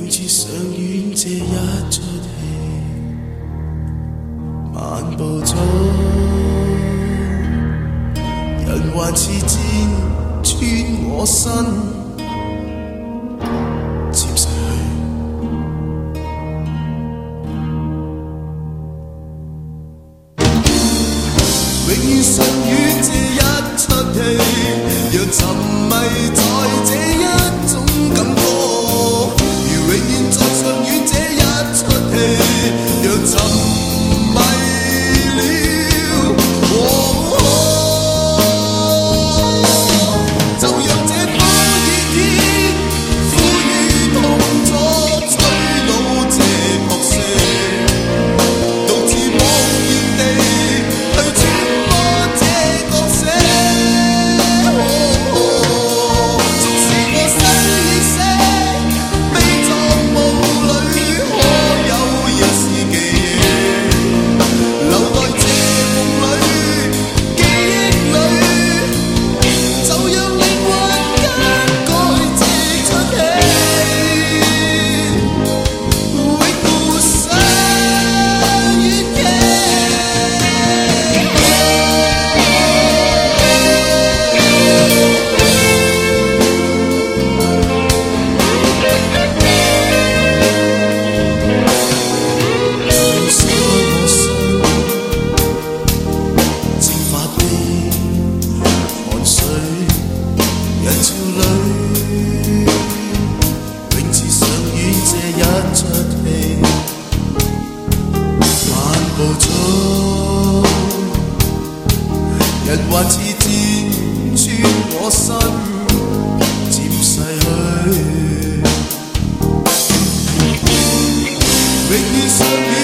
永似上演这一出戏，漫步中，人还似箭穿我身，渐逝去。永远上演这一出戏，让沉迷在这一种感觉。如永远在上演这一出戏，让沉迷了。就让这风雨天，苦与痛楚吹倒这角色，独自茫然地去揣摩这角色。纵使我身已死，悲壮梦里可有一丝记忆，留待这梦里记忆里，就让灵魂更改这出戏，永固上演嘅。蒸發的汗水，人潮裏，永似上演這一出戲。漫步中，人還似箭穿我身，漸逝去。永遠上演